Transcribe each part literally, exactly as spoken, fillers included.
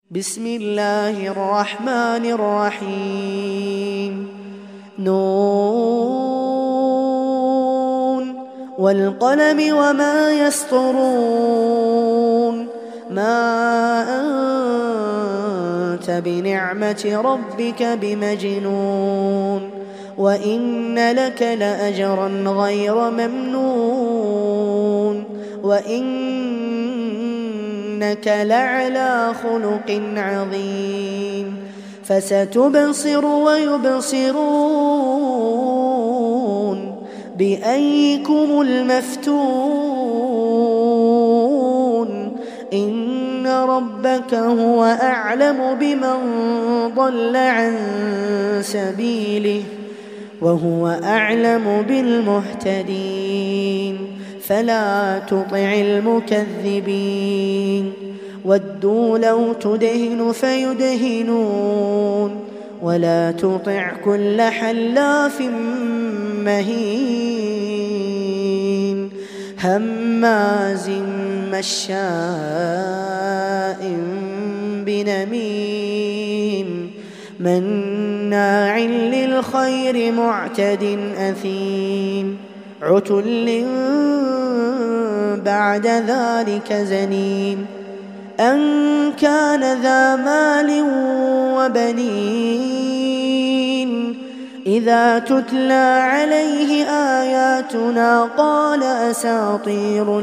بسم الله الرحمن الرحيم. نون والقلم وما يسطرون. ما أنت بنعمة ربك بمجنون وإن لك لأجرا غير ممنون وإنك لعلى خلق عظيم. فستبصر ويبصرون بأيكم المفتون. إن ربك هو أعلم بمن ضل عن سبيله وهو أعلم بالمهتدين. فلا تطع المكذبين ودوا لو تدهن فيدهنون ولا تطع كل حلاف مهين هماز مشاء بنميم مناع للخير معتد أثيم عتل بعد ذلك زنيم أن كان ذا مال وبنين. إذا تتلى عليه آياتنا قال أساطير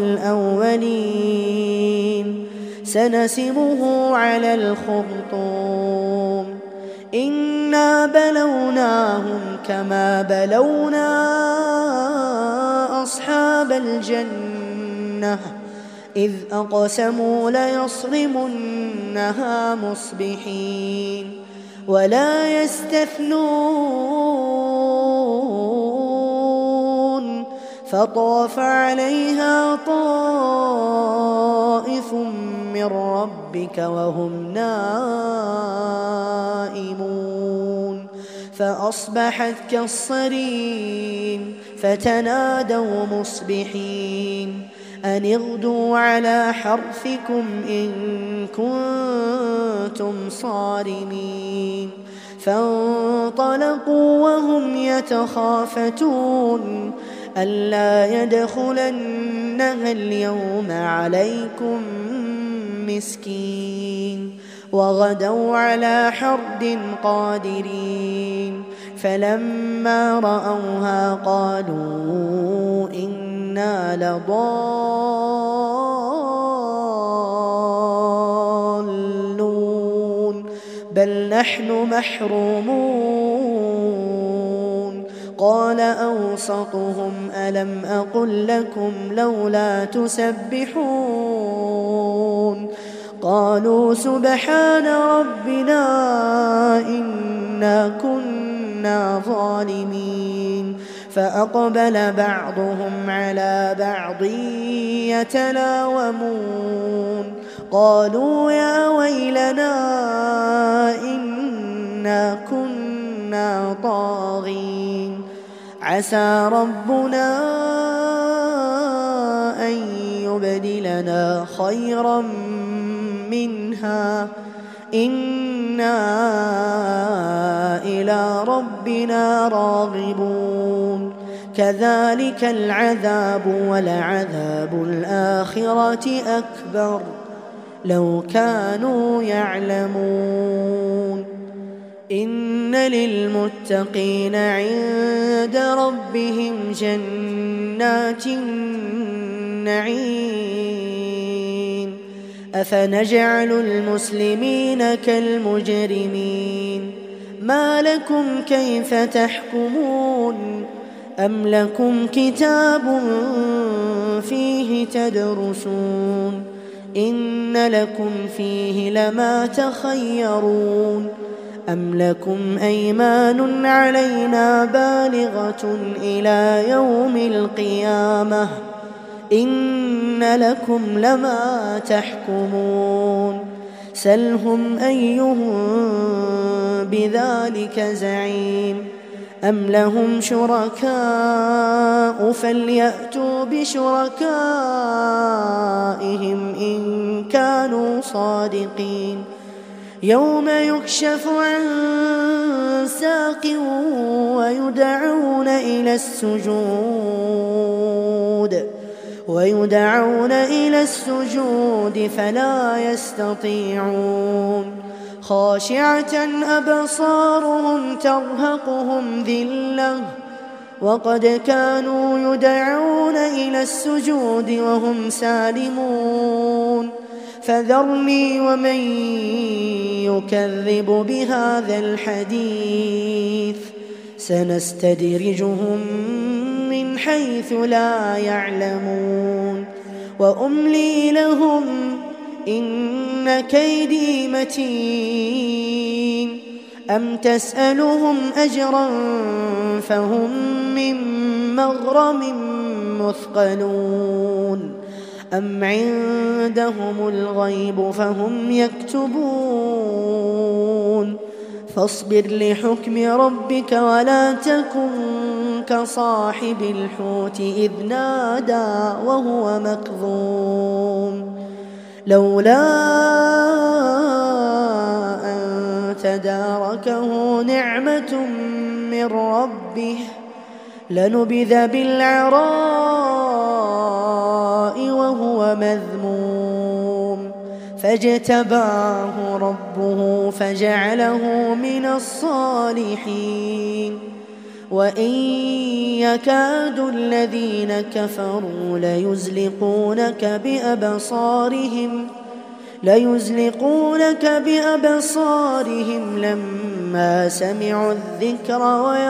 الأولين سنسمه على الخرطوم. إنا بلوناهم كما بلونا أصحاب الجنة إذ أقسموا ليصرمنها مصبحين ولا يستثنون. فطاف عليها طائف من ربك وهم نائمون فأصبحت كالصريم. فتنادوا مصبحين أن اغدوا على حرثكم إن كنتم صارمين. فانطلقوا وهم يتخافتون ألا يدخلنها اليوم عليكم مسكين وغدوا على حرد قادرين. فلما رأوها قالوا إنا لضالون بل نحن محرومون. قال أوسطهم ألم أقل لكم لولا تسبحون. قالوا سبحان ربنا إنا كنا ظالمين. فأقبل بعضهم على بعض يتلاومون قالوا يا ويلنا إنا كنا طاغين. عسى ربنا أن يبدلنا خيرا منها إنا إلى ربنا راغبون. كذلك العذاب ولعذاب الآخرة أكبر لو كانوا يعلمون. إن للمتقين عند ربهم جنات النعيم. أفنجعل المسلمين كالمجرمين ما لكم كيف تحكمون أم لكم كتاب فيه تدرسون إن لكم فيه لما تخيرون أم لكم أيمان علينا بالغة إلى يوم القيامة إن لكم لما تحكمون. سلهم أيهم بذلك زعيم أم لهم شركاء فليأتوا بشركائهم إن كانوا صادقين يوم يكشف عن ساق ويدعون إلى السجود ويدعون إلى السجود فلا يستطيعون خاشعة أبصارهم ترهقهم ذلة وقد كانوا يدعون إلى السجود وهم سالمون فذرني ومن يكذب بهذا الحديث سنستدرجهم من حيث لا يعلمون وأملي لهم إن كيدي متين أم تسألهم أجرا فهم من مغرم مثقلون أم عندهم الغيب فهم يكتبون فاصبر لحكم ربك ولا تكن كصاحب الحوت إذ نادى وهو مكظوم لولا أن تداركه نعمة من ربه لنبذ بالعراء وهو مذموم فاجتباه ربه فجعله من الصالحين وإن يكاد الذين كفروا ليزلقونك بأبصارهم ليزلقونك بأبصارهم لما سمعوا الذكر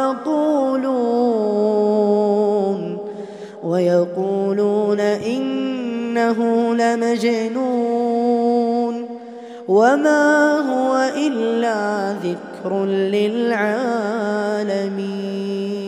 ويقولون ويقولون إنه لمجنون وما هو إلا ذكر للعالمين.